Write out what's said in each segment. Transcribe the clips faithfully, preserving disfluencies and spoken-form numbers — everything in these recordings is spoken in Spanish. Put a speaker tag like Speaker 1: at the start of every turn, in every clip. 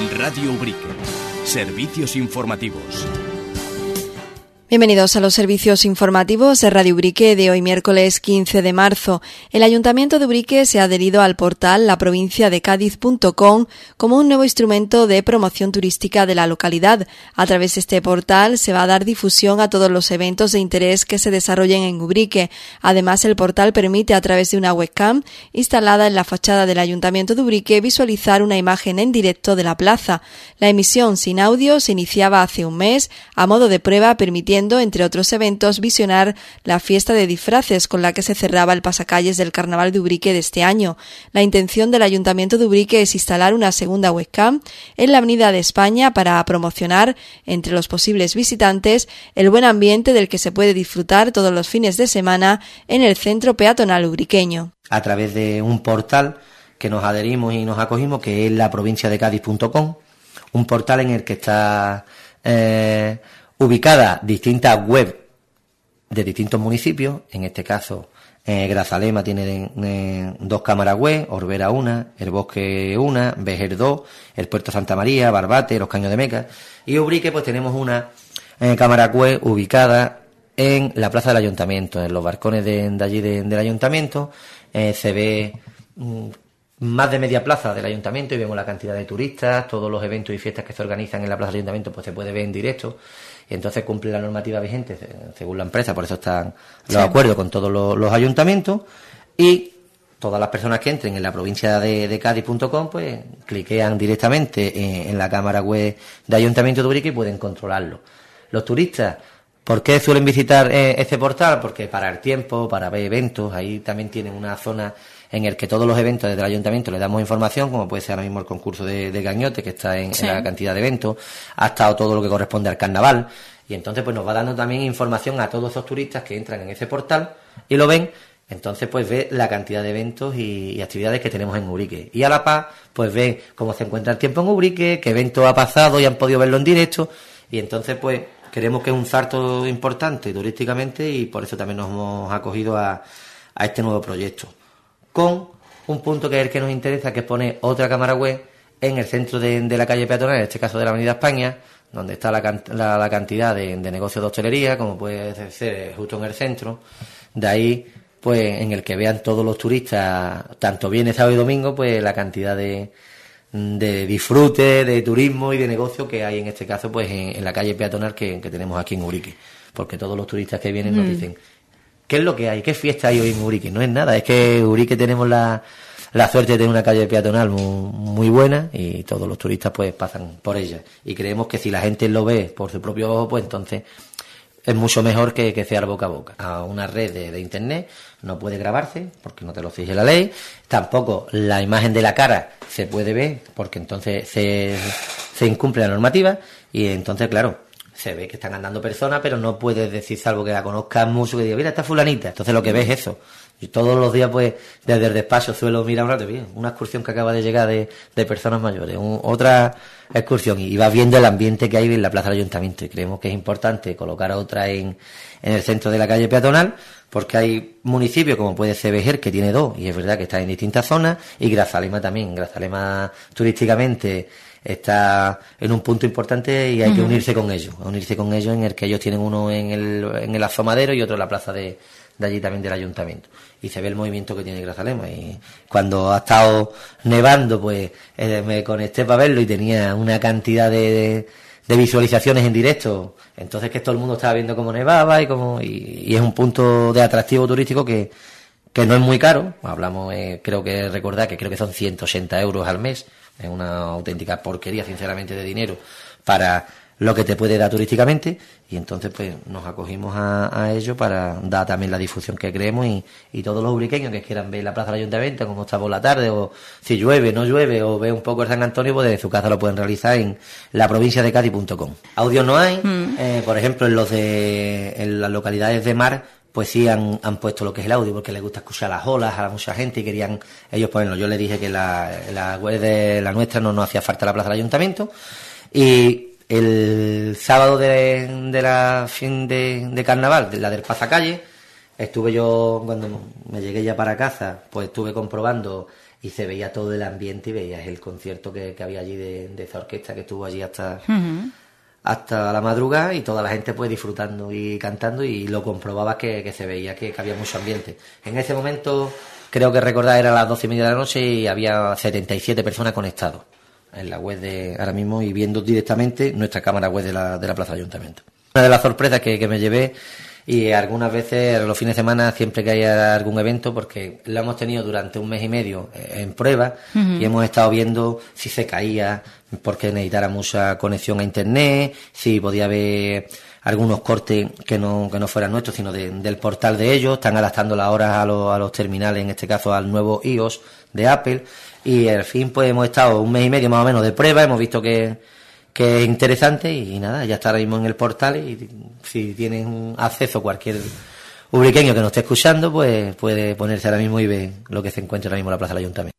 Speaker 1: Radio Ubrique. Servicios informativos.
Speaker 2: Bienvenidos a los servicios informativos de Radio Ubrique de hoy miércoles quince de marzo. El Ayuntamiento de Ubrique se ha adherido al portal la provincia de Cádiz punto com como un nuevo instrumento de promoción turística de la localidad. A través de este portal se va a dar difusión a todos los eventos de interés que se desarrollen en Ubrique. Además, el portal permite a través de una webcam instalada en la fachada del Ayuntamiento de Ubrique visualizar una imagen en directo de la plaza. La emisión sin audio se iniciaba hace un mes a modo de prueba, permitiendo entre otros eventos, visionar la fiesta de disfraces con la que se cerraba el pasacalles del Carnaval de Ubrique de este año. La intención del Ayuntamiento de Ubrique es instalar una segunda webcam en la Avenida de España para promocionar entre los posibles visitantes el buen ambiente del que se puede disfrutar todos los fines de semana en el centro peatonal ubriqueño.
Speaker 3: A través de un portal que nos adherimos y nos acogimos, que es la provincia de Cádiz punto com, un portal en el que está eh, ubicada distintas webs de distintos municipios. En este caso, eh, Grazalema tiene eh, dos cámaras web, Orbera una, El Bosque una, Vejer dos, el Puerto Santa María, Barbate, Los Caños de Meca, y Ubrique pues tenemos una eh, cámara web ubicada en la plaza del Ayuntamiento, en los balcones de, de allí de, del Ayuntamiento. Eh, se ve mm, más de media plaza del Ayuntamiento y vemos la cantidad de turistas, todos los eventos y fiestas que se organizan en la plaza del Ayuntamiento pues se puede ver en directo. Y entonces cumple la normativa vigente según la empresa, por eso están los sí. acuerdos con todos los, los ayuntamientos, y todas las personas que entren en la provincia de, de Cádiz punto com pues cliquean directamente en, en la cámara web de Ayuntamiento de Ubrique y pueden controlarlo. Los turistas, ¿por qué suelen visitar eh, este portal? Porque para el tiempo, para ver eventos, ahí también tienen una zona en el que todos los eventos desde el Ayuntamiento le damos información, como puede ser ahora mismo el concurso de, de Gañote, que está en, sí. en la cantidad de eventos, hasta todo lo que corresponde al carnaval, y entonces pues nos va dando también información a todos esos turistas que entran en ese portal y lo ven. Entonces pues ve la cantidad de eventos y, y actividades que tenemos en Ubrique, y a la paz pues ve cómo se encuentra el tiempo en Ubrique, qué evento ha pasado y han podido verlo en directo, y entonces pues creemos que es un salto importante turísticamente, y por eso también nos hemos acogido a, a este nuevo proyecto, con un punto que es el que nos interesa, que es poner otra cámara web en el centro de, de la calle peatonal, en este caso de la Avenida España, donde está la, la, la cantidad de, de negocios de hostelería, como puede ser justo en el centro. De ahí, pues, en el que vean todos los turistas, tanto viernes, sábado y domingo, pues la cantidad de, de disfrute, de turismo y de negocio que hay en este caso, pues, en, en la calle peatonal que, que tenemos aquí en Ubrique. Porque todos los turistas que vienen mm. nos dicen: ¿qué es lo que hay? ¿Qué fiesta hay hoy en Ubrique? No es nada, es que en Ubrique tenemos la, la suerte de tener una calle peatonal muy, muy buena, y todos los turistas pues pasan por ella. Y creemos que si la gente lo ve por su propio ojo, pues entonces es mucho mejor que, que sea el boca a boca. A una red de, de internet no puede grabarse porque no te lo exige la ley, tampoco la imagen de la cara se puede ver porque entonces se, se incumple la normativa, y entonces claro, se ve que están andando personas, pero no puedes decir, salvo que la conozcas mucho, que diga, mira, esta fulanita. Entonces lo que ves es eso. Y todos los días, pues, desde el despacho suelo mirar un rato, bien, una excursión que acaba de llegar de, de personas mayores, un, otra excursión, y vas viendo el ambiente que hay en la plaza del Ayuntamiento. Y creemos que es importante colocar otra en, en el centro de la calle peatonal, porque hay municipios como puede ser Vejer, que tiene dos, y es verdad que está en distintas zonas, y Grazalema también. Grazalema turísticamente está en un punto importante y hay uh-huh. que unirse con ellos, unirse con ellos en el que ellos tienen uno en el, en el asomadero y otro en la plaza de, de allí también del Ayuntamiento, y se ve el movimiento que tiene Grazalema. Y cuando ha estado nevando, pues eh, me conecté para verlo y tenía una cantidad de, de, de visualizaciones en directo, entonces que todo el mundo estaba viendo cómo nevaba y cómo, y, y es un punto de atractivo turístico que, que no es muy caro. Hablamos, eh, creo que recordar que creo que son ciento ochenta euros al mes. Es una auténtica porquería, sinceramente, de dinero para lo que te puede dar turísticamente, y entonces pues nos acogimos a, a ello para dar también la difusión que creemos, y, y todos los ubriqueños que quieran ver la plaza del Ayuntamiento, como está por la tarde, o si llueve, no llueve, o ve un poco el San Antonio, pues desde su casa lo pueden realizar en la provincia de Cádiz punto com. Audios no hay, mm. eh, por ejemplo, en los de en las localidades de mar, pues sí han, han puesto lo que es el audio, porque les gusta escuchar las olas a mucha gente y querían ellos ponerlo. Yo les dije que la, la web de la nuestra no nos hacía falta la plaza del Ayuntamiento, y el sábado de, de la fin de, de carnaval, de la del pasacalle, estuve yo, cuando me llegué ya para casa, pues estuve comprobando y se veía todo el ambiente y veías el concierto que, que había allí de, de esa orquesta que estuvo allí hasta, uh-huh. hasta la madrugada, y toda la gente pues disfrutando y cantando, y lo comprobabas que, que se veía que, que había mucho ambiente. En ese momento, creo que recordar, era las doce y media de la noche y había setenta y siete personas conectados en la web de ahora mismo y viendo directamente nuestra cámara web de la, de la Plaza Ayuntamiento. Una de las sorpresas que, que me llevé, y algunas veces los fines de semana, siempre que haya algún evento, porque lo hemos tenido durante un mes y medio en prueba, uh-huh. y hemos estado viendo si se caía porque necesitara mucha conexión a internet, si podía haber algunos cortes que no que no fueran nuestros, sino de, del portal de ellos. Están adaptando las horas a los, a los terminales, en este caso al nuevo iOS de Apple, y al fin pues hemos estado un mes y medio más o menos de prueba, hemos visto que que es interesante, y nada, ya está ahora mismo en el portal, y si tienen acceso cualquier ubriqueño que nos esté escuchando, pues puede ponerse ahora mismo y ver lo que se encuentra ahora mismo en la Plaza del Ayuntamiento.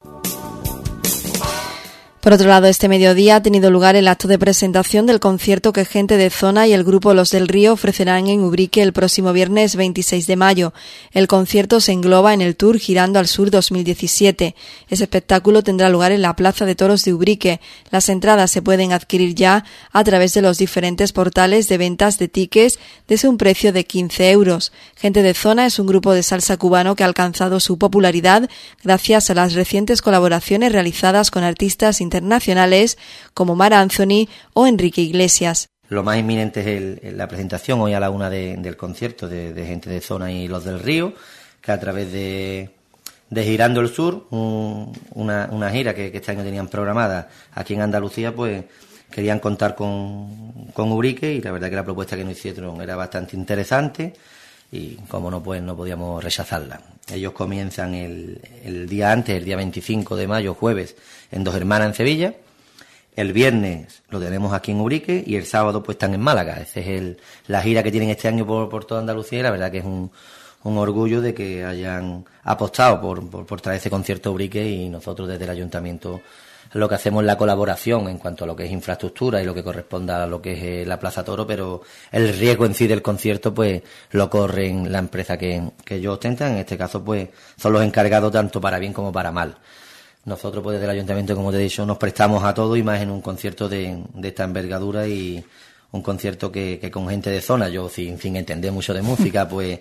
Speaker 2: Por otro lado, este mediodía ha tenido lugar el acto de presentación del concierto que Gente de Zona y el grupo Los del Río ofrecerán en Ubrique el próximo viernes veintiséis de mayo. El concierto se engloba en el Tour Girando al Sur dos mil diecisiete. Ese espectáculo tendrá lugar en la Plaza de Toros de Ubrique. Las entradas se pueden adquirir ya a través de los diferentes portales de ventas de tickets desde un precio de quince euros. Gente de Zona es un grupo de salsa cubano que ha alcanzado su popularidad gracias a las recientes colaboraciones realizadas con artistas internacionales como Mar Anthony o Enrique Iglesias.
Speaker 3: Lo más inminente es el, la presentación hoy a la una de, del concierto de, de Gente de Zona y Los del Río, que a través de, de Girando el Sur, un, una, una gira que, que este año tenían programada aquí en Andalucía, pues querían contar con, con Ubrique, y la verdad que la propuesta que nos hicieron era bastante interesante, y como no, pues no podíamos rechazarla. Ellos comienzan el, el día antes, el día veinticinco de mayo, jueves, en Dos Hermanas en Sevilla. El viernes lo tenemos aquí en Ubrique, y el sábado pues están en Málaga. Esa es el, la gira que tienen este año por, por toda Andalucía, y la verdad que es un, un orgullo de que hayan apostado por, por, por traer ese concierto a Ubrique, y nosotros desde el Ayuntamiento lo que hacemos es la colaboración en cuanto a lo que es infraestructura y lo que corresponda a lo que es eh, la Plaza Toro, pero el riesgo en sí del concierto pues lo corren la empresa que, que ellos ostentan. En este caso pues son los encargados tanto para bien como para mal. Nosotros pues desde el Ayuntamiento, como te he dicho, nos prestamos a todo, y más en un concierto de, de esta envergadura, y un concierto que, que con Gente de Zona, yo sin, sin entender mucho de música, pues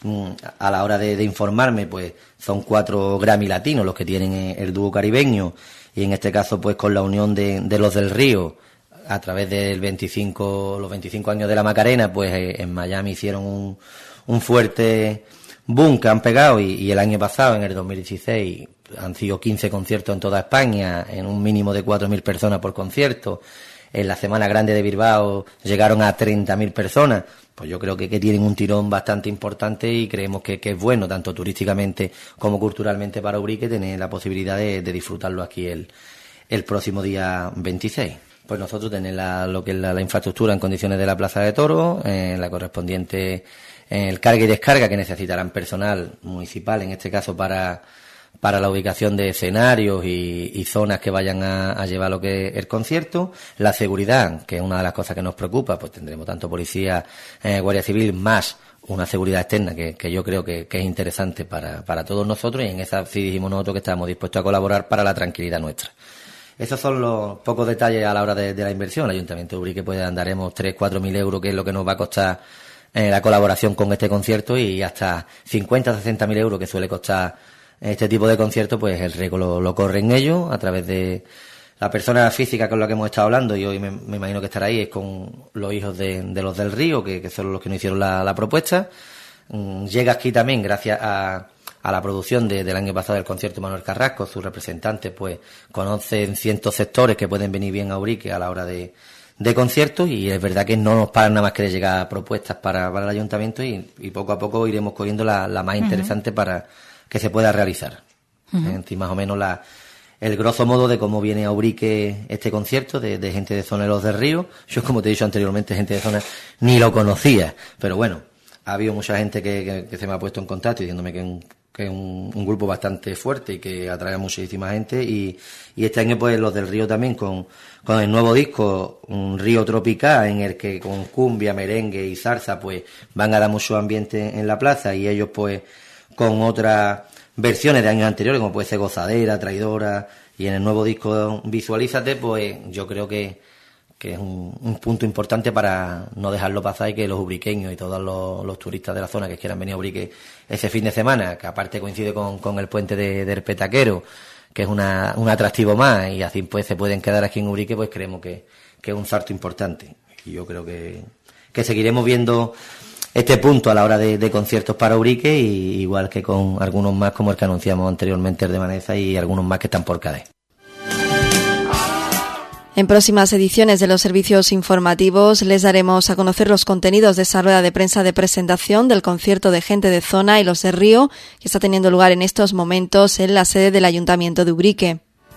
Speaker 3: a la hora de, de informarme, pues son cuatro Grammy latinos los que tienen el dúo caribeño, y en este caso pues con la unión de, de Los del Río a través del veinticinco, los veinticinco años de la Macarena, pues eh, en Miami hicieron un, un fuerte boom que han pegado, y, y el año pasado, en el dos mil dieciséis, han sido quince conciertos en toda España, en un mínimo de cuatro mil personas por concierto. En la Semana Grande de Bilbao llegaron a treinta mil personas. Pues yo creo que, que tienen un tirón bastante importante, y creemos que, que es bueno, tanto turísticamente como culturalmente, para Ubrique tener la posibilidad de, de disfrutarlo aquí el, el próximo día veintiséis. Pues nosotros tenemos la, lo que es la, la infraestructura en condiciones de la Plaza de Toros, eh, la correspondiente, eh, el carga y descarga que necesitarán personal municipal, en este caso para para la ubicación de escenarios y, y zonas que vayan a, a llevar lo que es el concierto. La seguridad, que es una de las cosas que nos preocupa, pues tendremos tanto policía, eh, Guardia Civil, más una seguridad externa que, que yo creo que, que es interesante para, para todos nosotros, y en esa sí dijimos nosotros que estamos dispuestos a colaborar para la tranquilidad nuestra. Esos son los pocos detalles a la hora de, de la inversión. El Ayuntamiento de Ubrique pues andaremos tres, cuatro mil euros, que es lo que nos va a costar eh, la colaboración con este concierto, y hasta cincuenta, sesenta mil euros que suele costar este tipo de conciertos, pues el riesgo lo, lo corren ellos a través de la persona física con la que hemos estado hablando, y hoy me, me imagino que estará ahí, es con los hijos de, de Los del Río, que, que son los que nos hicieron la, la propuesta. Mm, llega aquí también gracias a, a la producción de, del año pasado del concierto Manuel Carrasco, sus representantes pues conocen cientos sectores que pueden venir bien a Ubrique a la hora de, de conciertos, y es verdad que no nos paran nada más que de llegar propuestas para, para el Ayuntamiento, y, y poco a poco iremos cogiendo la, la más interesante uh-huh. para que se pueda realizar. Uh-huh. ¿Eh? Más o menos la, el grosso modo de cómo viene a Ubrique este concierto de, de Gente de Zona y Los del Río. Yo, como te he dicho anteriormente, Gente de Zona ni lo conocía, pero bueno, ha habido mucha gente que, que, que se me ha puesto en contacto diciéndome que es un, que es un, un grupo bastante fuerte y que atrae a muchísima gente, y, y este año pues Los del Río también con, con el nuevo disco, un Río Tropical, en el que con cumbia, merengue y salsa pues van a dar mucho ambiente en la plaza, y ellos pues con otra versiones de años anteriores, como puede ser Gozadera, Traidora, y en el nuevo disco Visualízate, pues yo creo que, que es un, un punto importante para no dejarlo pasar y que los ubriqueños y todos los, los turistas de la zona que quieran venir a Ubrique ese fin de semana, que aparte coincide con, con el puente de, del Petaquero, que es una, un atractivo más, y así pues se pueden quedar aquí en Ubrique, pues creemos que, que es un salto importante. Y yo creo que, que seguiremos viendo este punto a la hora de, de conciertos para Ubrique, y igual que con algunos más como el que anunciamos anteriormente, el de Maneza, y algunos más que están por Cádiz.
Speaker 2: En próximas ediciones de los servicios informativos les daremos a conocer los contenidos de esa rueda de prensa de presentación del concierto de Gente de Zona y Los de Río, que está teniendo lugar en estos momentos en la sede del Ayuntamiento de Ubrique.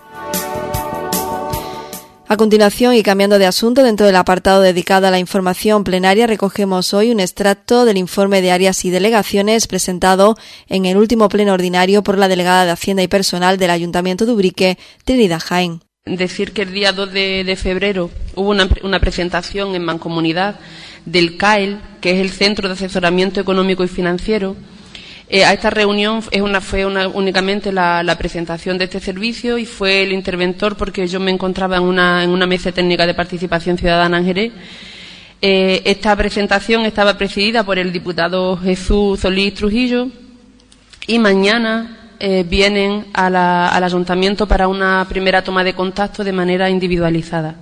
Speaker 2: A continuación, y cambiando de asunto, dentro del apartado dedicado a la información plenaria, recogemos hoy un extracto del informe de áreas y delegaciones presentado en el último pleno ordinario por la delegada de Hacienda y Personal del Ayuntamiento de Ubrique, Trinidad Jaén.
Speaker 4: Decir que el día dos de, de febrero hubo una, una presentación en Mancomunidad del C A E L, que es el Centro de Asesoramiento Económico y Financiero. Eh, a esta reunión es una, fue una, únicamente la, la presentación de este servicio, y fue el interventor porque yo me encontraba en una, en una mesa técnica de participación ciudadana en Jerez. Eh, esta presentación estaba presidida por el diputado Jesús Solís Trujillo, y mañana Eh, vienen a la, al ayuntamiento para una primera toma de contacto de manera individualizada.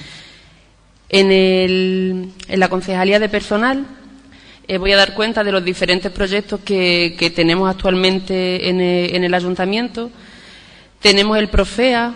Speaker 4: En, el, en la Concejalía de Personal eh, voy a dar cuenta de los diferentes proyectos que, que tenemos actualmente en el, en el ayuntamiento. Tenemos el Profea,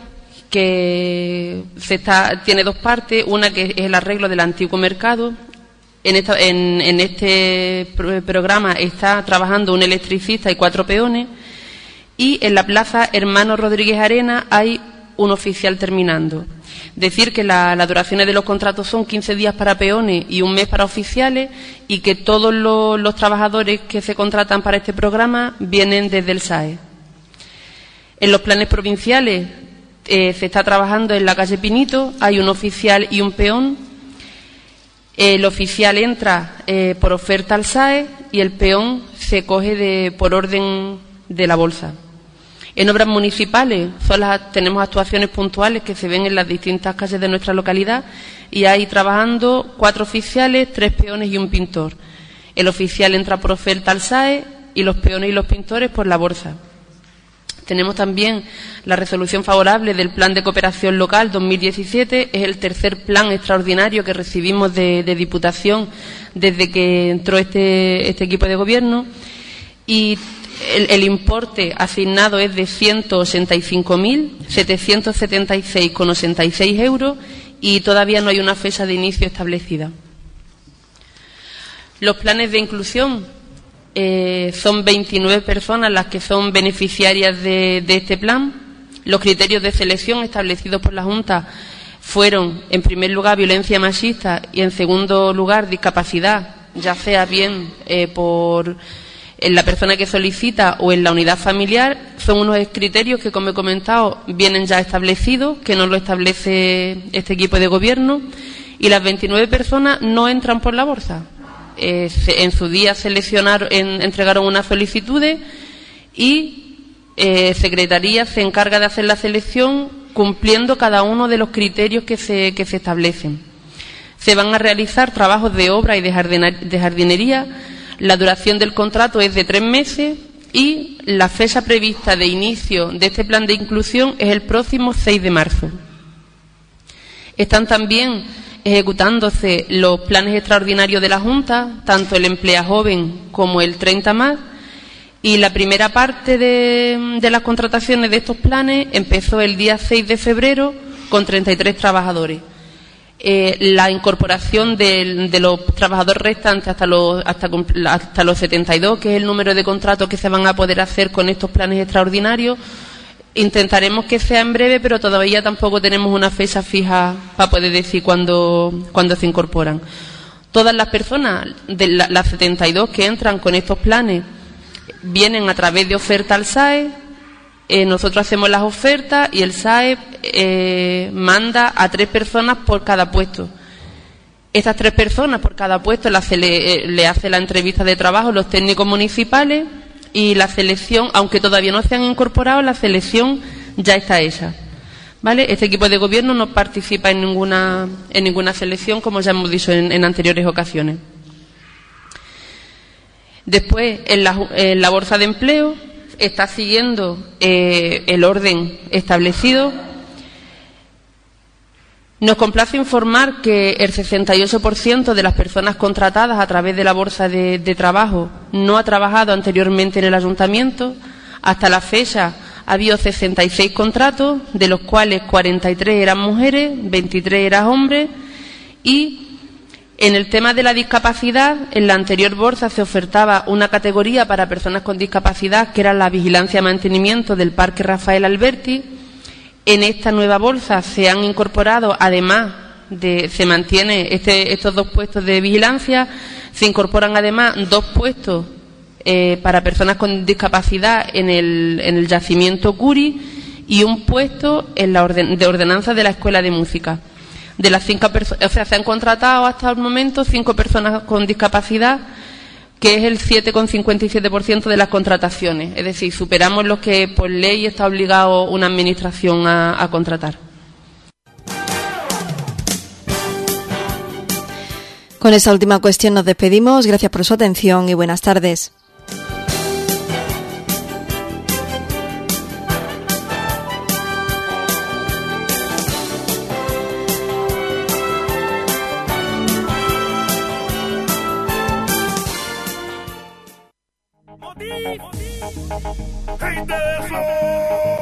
Speaker 4: que se está, tiene dos partes, una que es el arreglo del antiguo mercado. En, esta, en, en este programa está trabajando un electricista y cuatro peones. Y en la plaza Hermano Rodríguez Arena hay un oficial terminando. Decir que la, las duraciones de los contratos son quince días para peones y un mes para oficiales, y que todos los, los trabajadores que se contratan para este programa vienen desde el S A E. En los planes provinciales eh, se está trabajando en la calle Pinito, hay un oficial y un peón. El oficial entra eh, por oferta al S A E y el peón se coge de, por orden de la bolsa. En obras municipales son las, tenemos actuaciones puntuales que se ven en las distintas calles de nuestra localidad, y hay trabajando cuatro oficiales, tres peones y un pintor. El oficial entra por oferta al S A E y los peones y los pintores por la bolsa. Tenemos también la resolución favorable del Plan de Cooperación Local dos mil diecisiete, es el tercer plan extraordinario que recibimos de, de Diputación desde que entró este, este equipo de gobierno, y El, el importe asignado es de ciento ochenta y cinco mil setecientos setenta y seis con ochenta y seis euros, y todavía no hay una fecha de inicio establecida. Los planes de inclusión eh, son veintinueve personas las que son beneficiarias de, de este plan. Los criterios de selección establecidos por la Junta fueron, en primer lugar, violencia machista, y en segundo lugar, discapacidad, ya sea bien eh, por en la persona que solicita o en la unidad familiar. Son unos criterios que, como he comentado, vienen ya establecidos, que no lo establece este equipo de gobierno, y las veintinueve personas no entran por la bolsa. Eh, se, en su día seleccionaron, en, entregaron unas solicitudes, y eh, Secretaría se encarga de hacer la selección cumpliendo cada uno de los criterios que se, que se establecen. Se van a realizar trabajos de obra y de, jardina, de jardinería. La duración del contrato es de tres meses, y la fecha prevista de inicio de este plan de inclusión es el próximo seis de marzo. Están también ejecutándose los planes extraordinarios de la Junta, tanto el Emplea Joven como el treinta más, y la primera parte de, de las contrataciones de estos planes empezó el día seis de febrero con treinta y tres trabajadores. Eh, la incorporación de, de los trabajadores restantes hasta los, hasta, hasta los setenta y dos, que es el número de contratos que se van a poder hacer con estos planes extraordinarios, intentaremos que sea en breve, pero todavía tampoco tenemos una fecha fija para poder decir cuándo, cuándo se incorporan. Todas las personas, de la, las setenta y dos que entran con estos planes, vienen a través de oferta al S A E. Eh, nosotros hacemos las ofertas y el S A E eh, manda a tres personas por cada puesto. Estas tres personas por cada puesto le, le, le hace la entrevista de trabajo los técnicos municipales, y la selección, aunque todavía no se han incorporado, la selección ya está hecha. ¿Vale? Este equipo de gobierno no participa en ninguna, en ninguna selección, como ya hemos dicho en, en anteriores ocasiones. Después, en la, en la bolsa de empleo, está siguiendo eh, el orden establecido. Nos complace informar que el sesenta y ocho por ciento de las personas contratadas a través de la bolsa de, de trabajo no ha trabajado anteriormente en el ayuntamiento. Hasta la fecha ha habido sesenta y seis contratos, de los cuales cuarenta y tres eran mujeres, veintitrés eran hombres. Y en el tema de la discapacidad, en la anterior bolsa se ofertaba una categoría para personas con discapacidad, que era la vigilancia y mantenimiento del Parque Rafael Alberti. En esta nueva bolsa se han incorporado, además de, se mantiene este, estos dos puestos de vigilancia, se incorporan además dos puestos eh, para personas con discapacidad en el, en el yacimiento Curi y un puesto en la orden, de ordenanza de la Escuela de Música. De las cinco personas, o sea, se han contratado hasta el momento cinco personas con discapacidad, que es el siete coma cincuenta y siete por ciento de las contrataciones. Es decir, superamos lo que por ley está obligado una administración a, a contratar.
Speaker 2: Con esta última cuestión nos despedimos. Gracias por su atención y buenas tardes.
Speaker 5: Hey there,